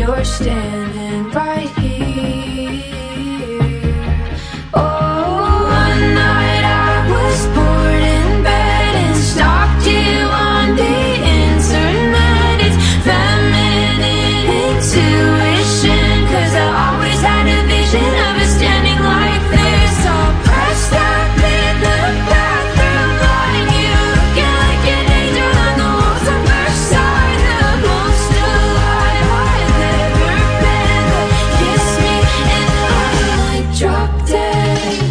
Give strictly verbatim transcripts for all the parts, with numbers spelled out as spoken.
you're standing right here. Oh, one night I was bored in bed and stalked you on the internet. It's feminine intuition, 'cause I always had a vision of us standing like this, all pressed up in the bathroom, on you looking like an angel on the walls of Versailles. The most alive I've ever been, but kiss me and I might drop dead.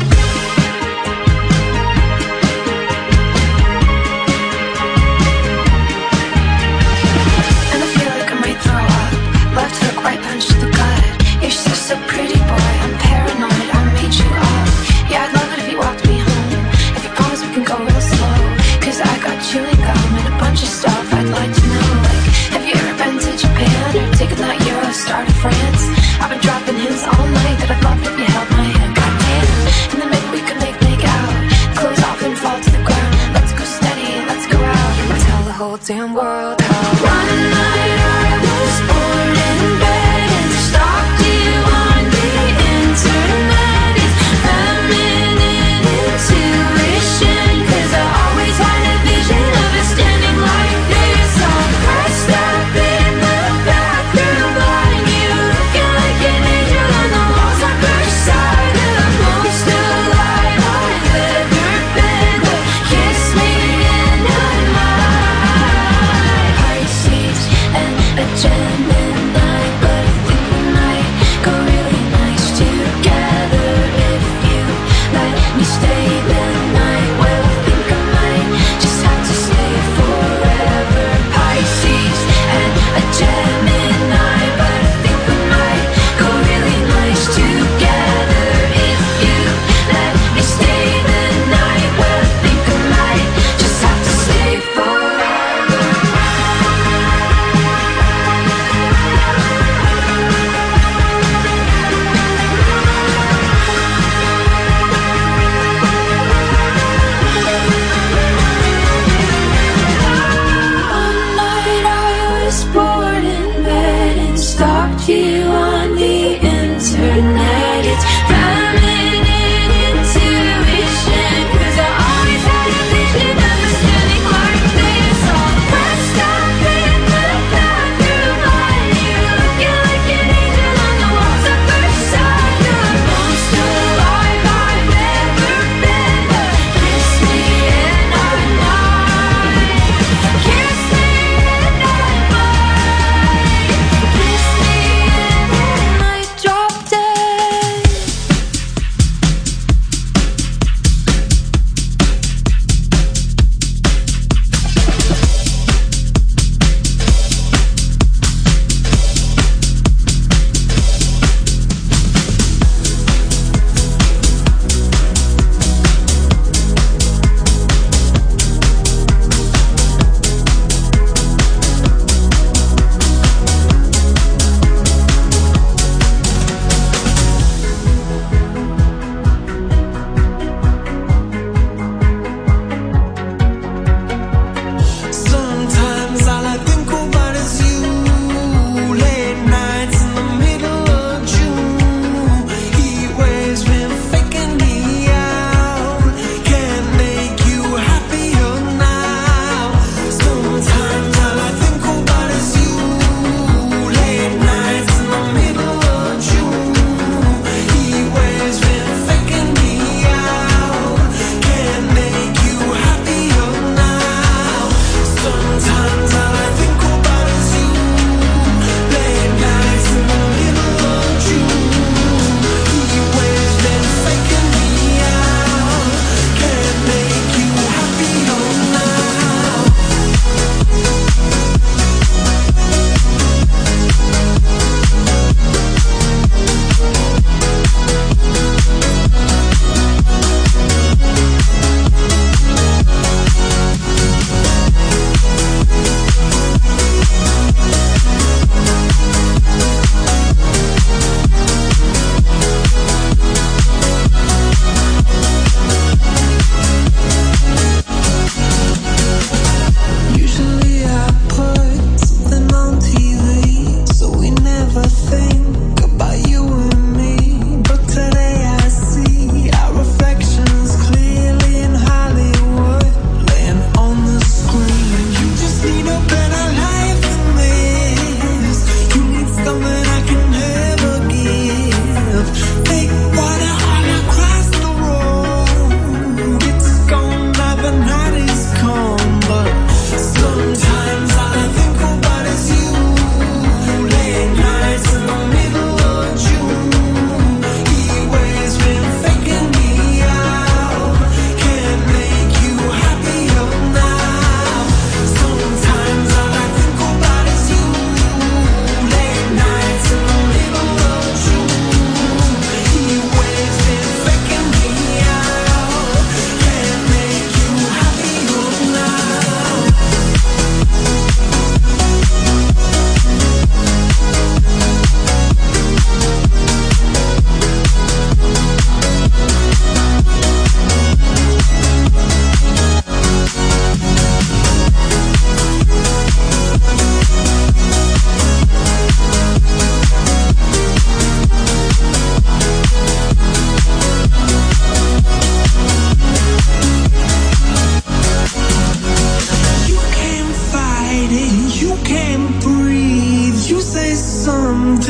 And I feel like I might throw up. Left hook, right punch to the gut. You're so, so pretty, boy, I'm paranoid, I made you up. Yeah, I'd love it if you walked me home. If you promise we can go real slow, 'cause I got chewing gum and a bunch of stuff I'd like to know. Like, have you ever been to Japan or taken that Eurostar to France? I've been dropping hints all night that I'd love if you held my hand, goddamn. And then maybe we could make, make out, clothes off and fall to the ground. Let's go steady, let's go out and tell the whole damn world how one night I was bored in bed and stalked you on the internet. It's feminine intuition, 'cause I always had a vision of us standing like this, all pressed up in the bathroom, on you looking like an angel on the walls of Versailles. The most alive I've ever been, but kiss me and I might. Pisces and a Gemini.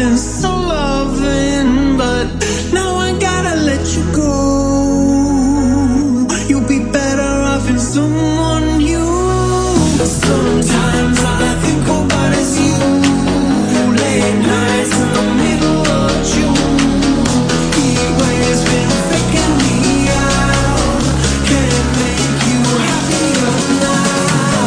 been so loving, but now I gotta let you go. You'll be better off in someone new. Sometimes all I think about is you. Late nights in the middle of June. Heat waves been faking me out. Can't make you happier now.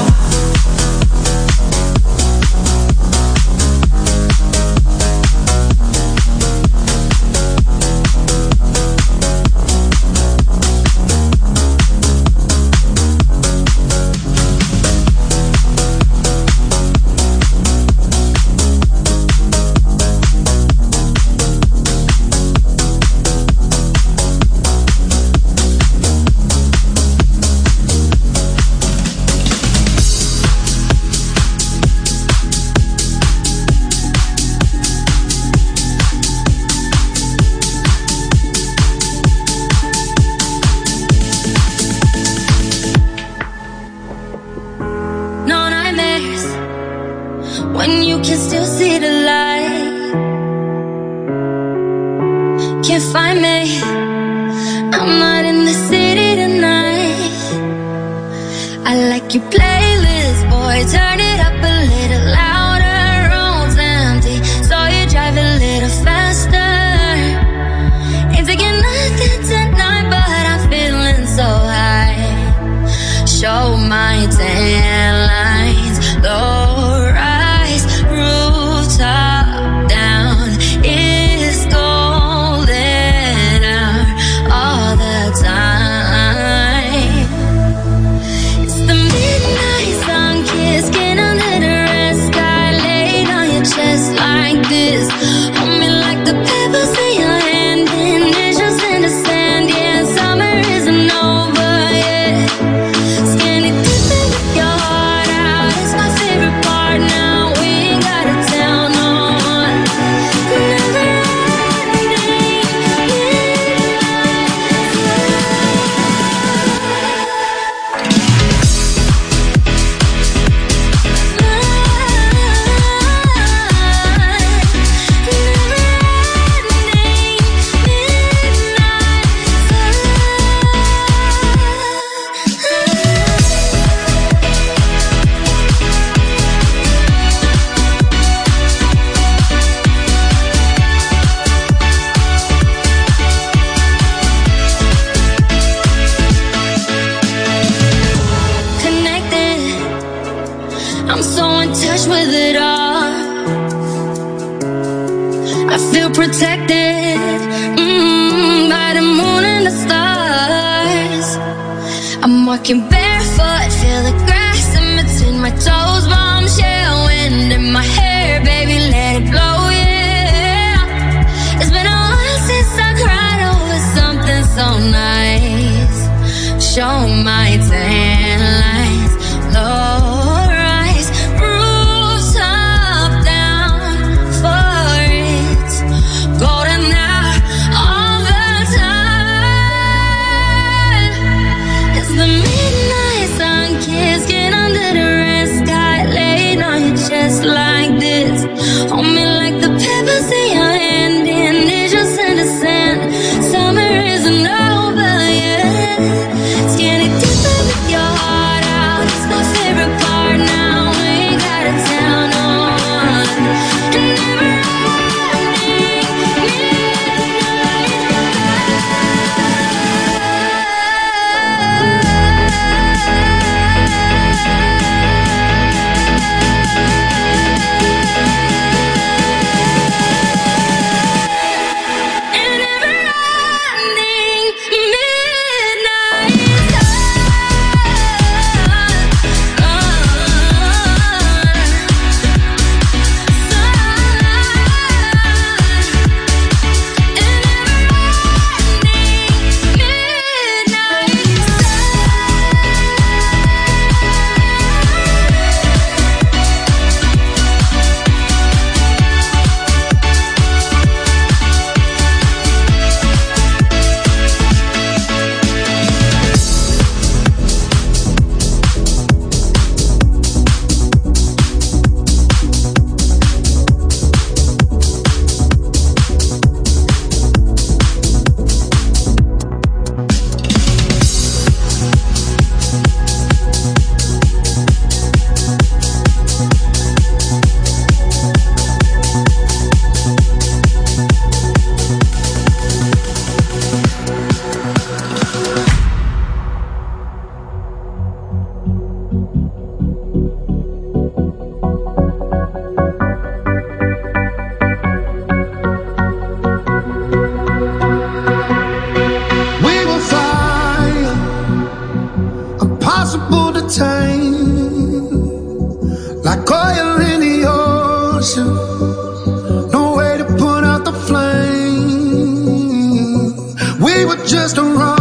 When you can still see the light, can't find me, I'm not in the city tonight. I like your playlist, boy, turn it up a little louder. Road's empty, so you drive a little faster. Ain't taking nothing tonight, but I'm feeling so high. Show my tan lines, low rise, rooftop down, it's golden hour all the time. It's the midnight sun kiss, skin under the red sky, laid on your chest like this. Hold me like the pebbles in your hand, initials in the sand. Yeah, summer isn't over yet. Skinny dipping with your heart out, it's my favorite part now. We ain't gotta tell no one. Never ending connected, I'm so in touch with it all. I feel protected, mm, by the moon and the stars. I'm walking barefoot, feel the grass in between my toes. Bombshell wind in my hair, baby, let it blow, yeah. It's been a while since I cried over something so nice. Show my tan lines, low rise, rooftop down for it. Golden hour all the time. It's the midnight like oil in the ocean. No way to put out the flame. We were just a run.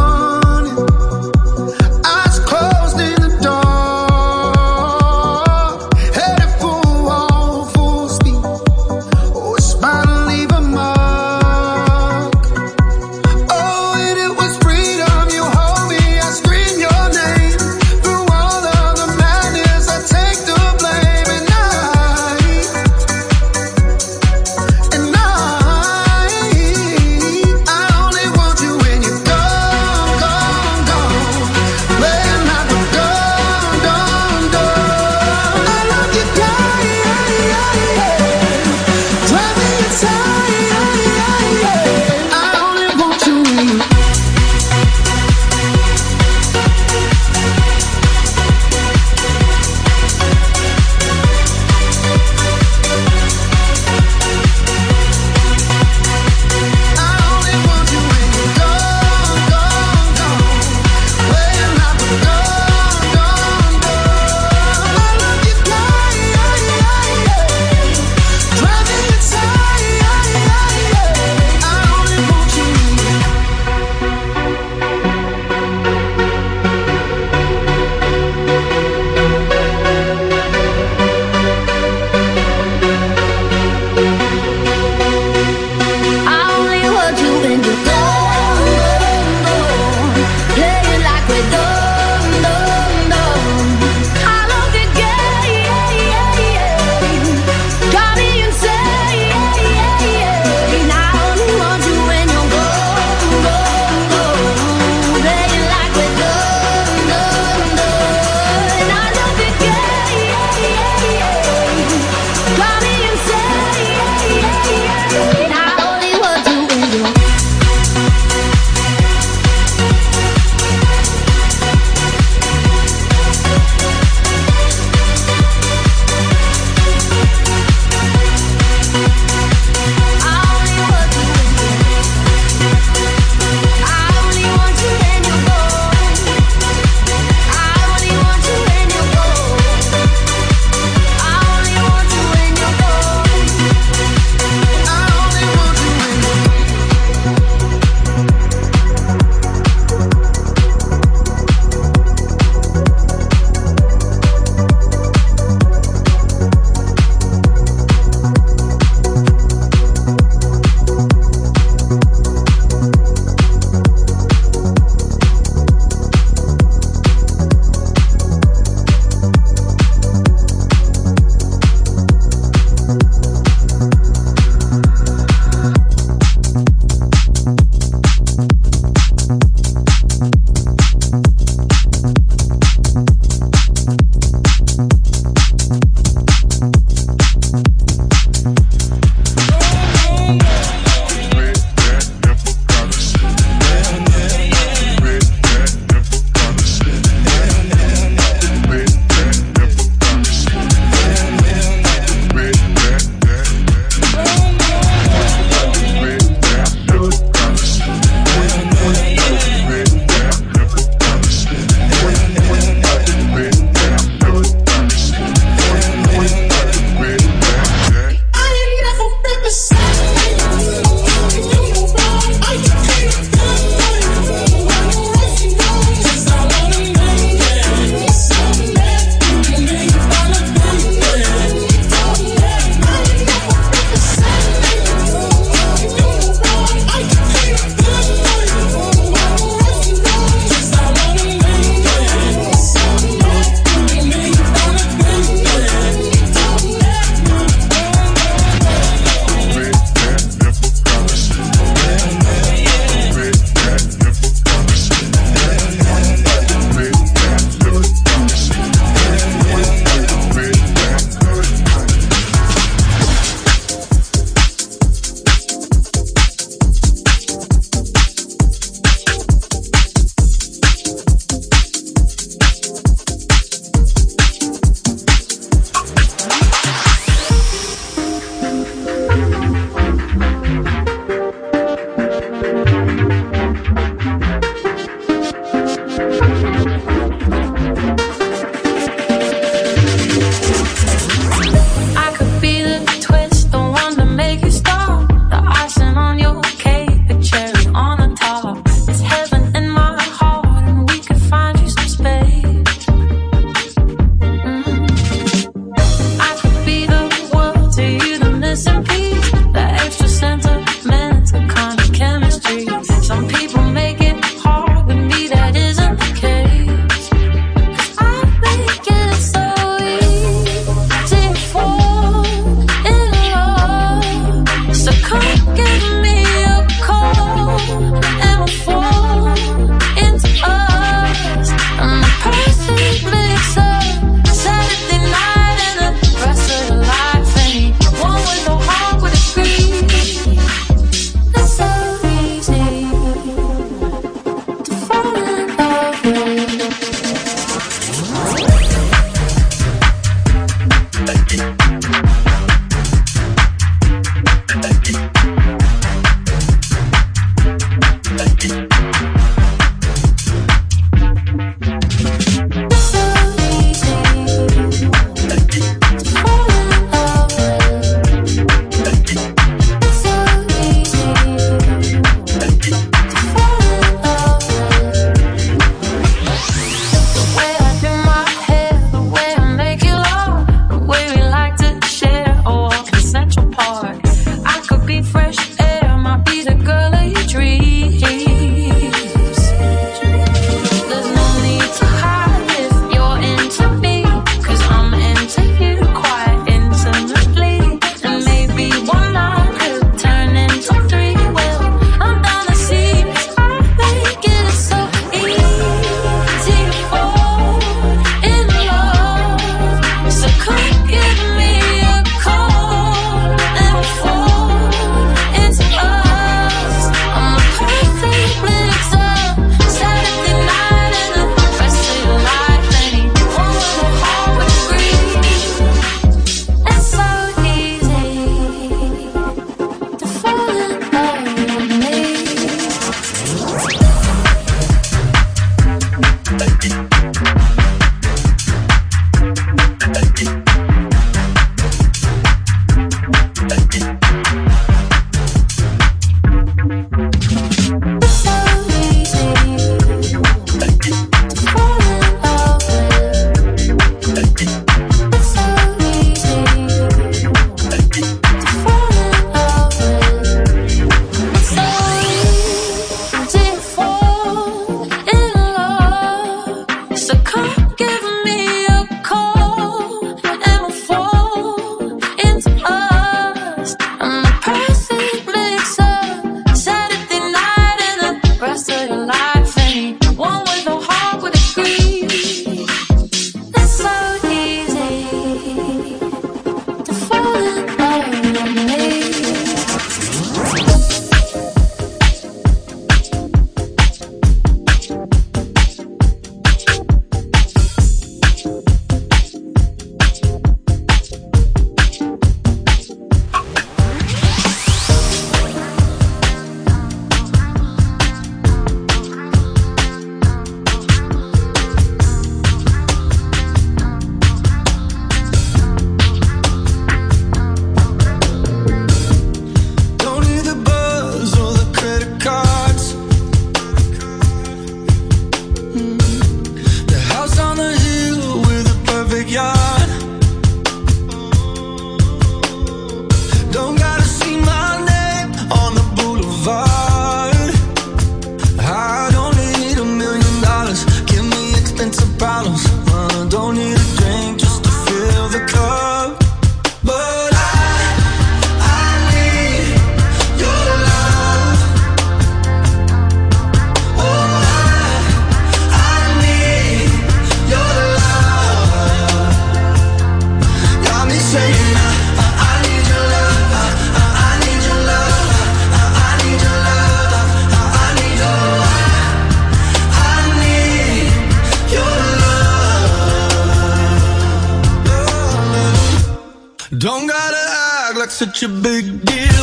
Don't gotta act like such a big deal.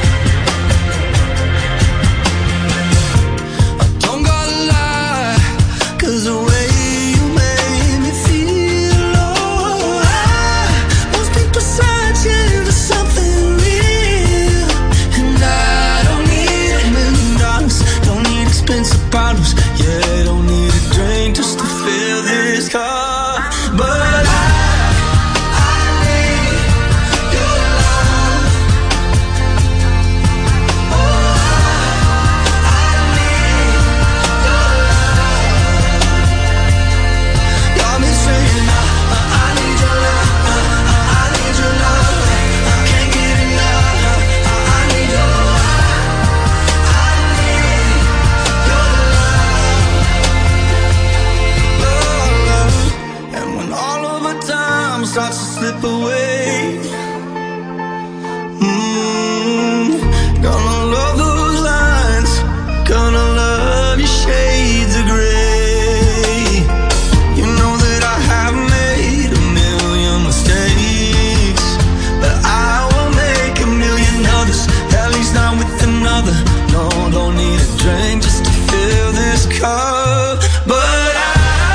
I don't gotta lie, 'cause the way you made me feel, oh, I must be searching for something real. And I don't need a million dollars, don't need expensive bottles, yeah, don't need a drink just to fill this cup. But I starts to slip away. Mm, gonna love those lines, gonna love your shades of gray. You know that I have made a million mistakes, but I will make a million others, at least not with another. No, don't need a drink just to fill this cup. But I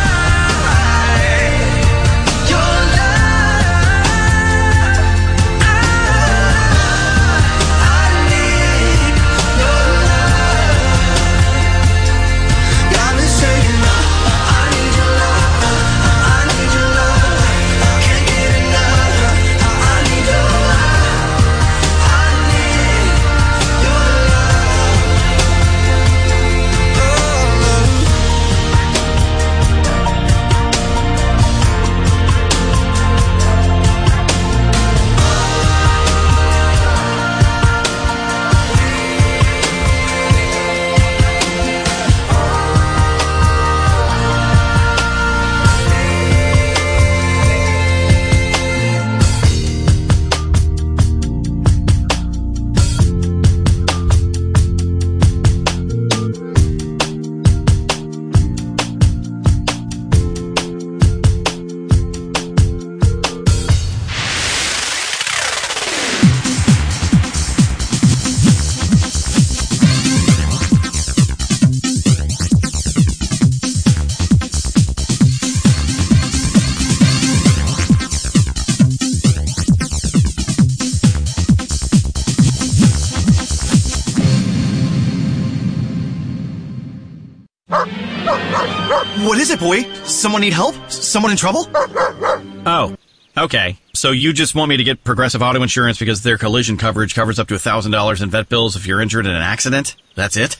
What is it, boy? Someone need help? Someone in trouble? Oh, okay. So you just want me to get Progressive Auto Insurance because their collision coverage covers up to one thousand dollars in vet bills if you're injured in an accident? That's it?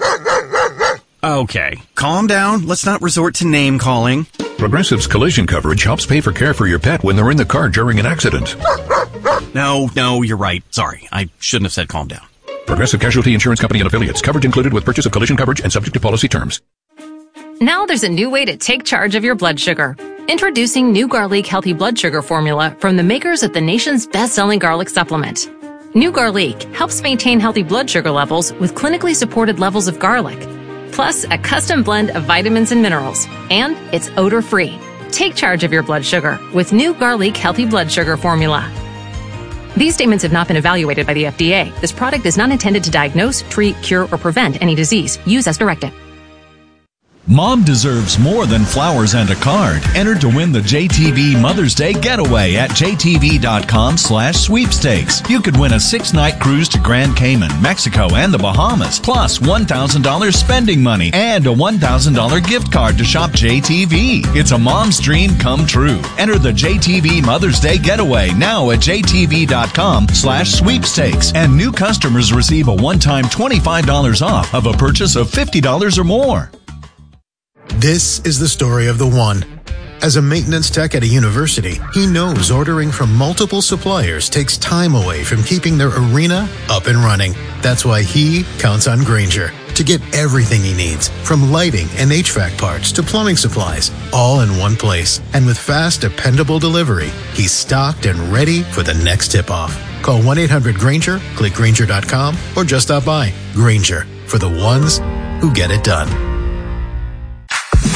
Okay. Calm down. Let's not resort to name calling. Progressive's collision coverage helps pay for care for your pet when they're in the car during an accident. No, no, you're right. Sorry. I shouldn't have said calm down. Progressive Casualty Insurance Company and Affiliates. Coverage included with purchase of collision coverage and subject to policy terms. Now there's a new way to take charge of your blood sugar. Introducing New Garlic Healthy Blood Sugar Formula from the makers of the nation's best-selling garlic supplement. New Garlic helps maintain healthy blood sugar levels with clinically supported levels of garlic, plus a custom blend of vitamins and minerals, and it's odor-free. Take charge of your blood sugar with New Garlic Healthy Blood Sugar Formula. These statements have not been evaluated by the F D A. This product is not intended to diagnose, treat, cure, or prevent any disease. Use as directed. Mom deserves more than flowers and a card. Enter to win the J T V Mother's Day Getaway at J T V dot com slash sweepstakes. You could win a six-night cruise to Grand Cayman, Mexico, and the Bahamas, plus one thousand dollars spending money and a one thousand dollars gift card to shop J T V. It's a mom's dream come true. Enter the J T V Mother's Day Getaway now at J T V dot com slash sweepstakes, and new customers receive a one-time twenty-five dollars off of a purchase of fifty dollars or more. This is the story of the one. As a maintenance tech at a university, he knows ordering from multiple suppliers takes time away from keeping their arena up and running. That's why he counts on Grainger to get everything he needs, from lighting and H V A C parts to plumbing supplies, all in one place. And with fast, dependable delivery, he's stocked and ready for the next tip-off. Call one eight hundred Grainger, click Grainger dot com, or just stop by. Grainger, for the ones who get it done.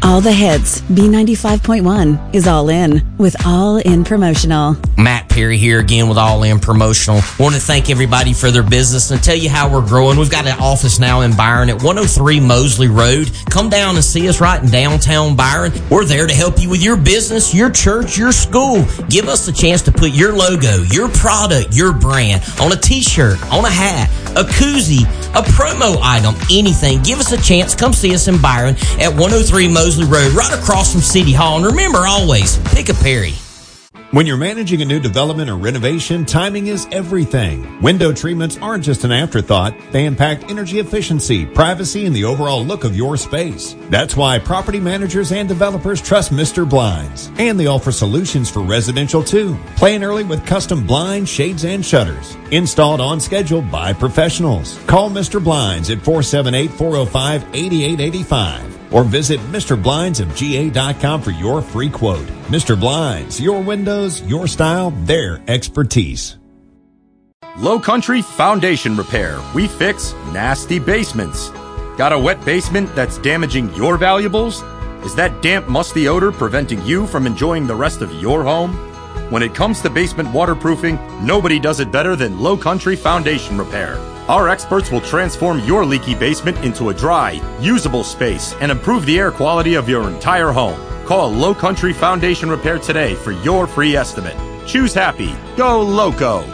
All the hits. B ninety-five point one is all in with All In Promotional. Matt Perry here again with All In Promotional. Want to thank everybody for their business and tell you how we're growing. We've got an office now in Byron at one oh three Mosley Road. Come down and see us right in downtown Byron. We're there to help you with your business, your church, your school. Give us the chance to put your logo, your product, your brand on a t-shirt, on a hat, a koozie, a promo item, anything. Give us a chance. Come see us in Byron at one oh three Mosley Road, right across from City Hall. And remember, always, pick a Perry. When you're managing a new development or renovation, timing is everything. Window treatments aren't just an afterthought. They impact energy efficiency, privacy, and the overall look of your space. That's why property managers and developers trust Mister Blinds. And they offer solutions for residential too. Plan early with custom blinds, shades, and shutters. Installed on schedule by professionals. Call Mister Blinds at four seven eight, four oh five, eight eight eight five. Or visit Mister Blinds of G A dot com for your free quote. Mister Blinds, your windows, your style, their expertise. Low Country Foundation Repair. We fix nasty basements. Got a wet basement that's damaging your valuables? Is that damp, musty odor preventing you from enjoying the rest of your home? When it comes to basement waterproofing, nobody does it better than Low Country Foundation Repair. Our experts will transform your leaky basement into a dry, usable space and improve the air quality of your entire home. Call Low Country Foundation Repair today for your free estimate. Choose happy. Go Loco.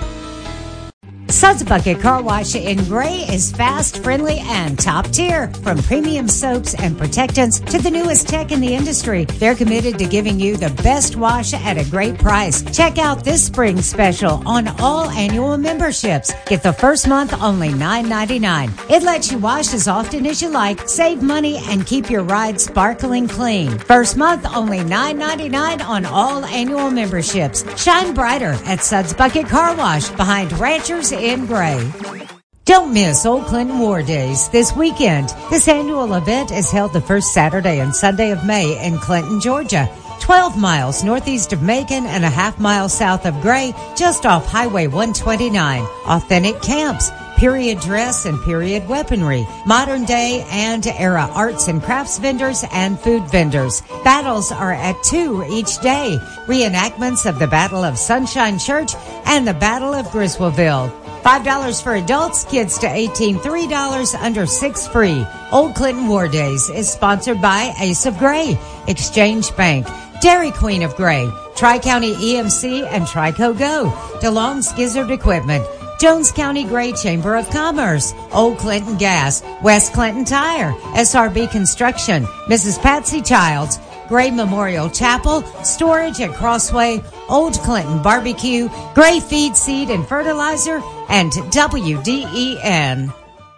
Suds Bucket Car Wash in Gray is fast, friendly, and top tier. From premium soaps and protectants to the newest tech in the industry, they're committed to giving you the best wash at a great price. Check out this spring special on all annual memberships. Get the first month only nine ninety-nine. It lets you wash as often as you like, save money, and keep your ride sparkling clean. First month only nine ninety-nine on all annual memberships. Shine brighter at Suds Bucket Car Wash behind Ranchers in Gray. Don't miss Old Clinton War Days this weekend. This annual event is held the first Saturday and Sunday of May in Clinton, Georgia. twelve miles northeast of Macon and a half mile south of Gray, just off Highway one twenty-nine. Authentic camps, period dress and period weaponry, modern day and era arts and crafts vendors and food vendors. Battles are at two each day. Reenactments of the Battle of Sunshine Church and the Battle of Griswoldville. five dollars for adults, kids to eighteen, three dollars, under six free. Old Clinton War Days is sponsored by Ace of Gray, Exchange Bank, Dairy Queen of Gray, Tri-County E M C and Trico Go, DeLong's Gizzard Equipment, Jones County Gray Chamber of Commerce, Old Clinton Gas, West Clinton Tire, S R B Construction, Missus Patsy Childs, Gray Memorial Chapel, Storage at Crossway, Old Clinton Barbecue, Gray Feed, Seed, and Fertilizer, and W D E N.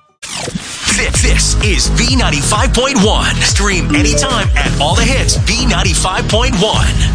This, this is B ninety-five point one. Stream anytime at all the hits B ninety-five point one.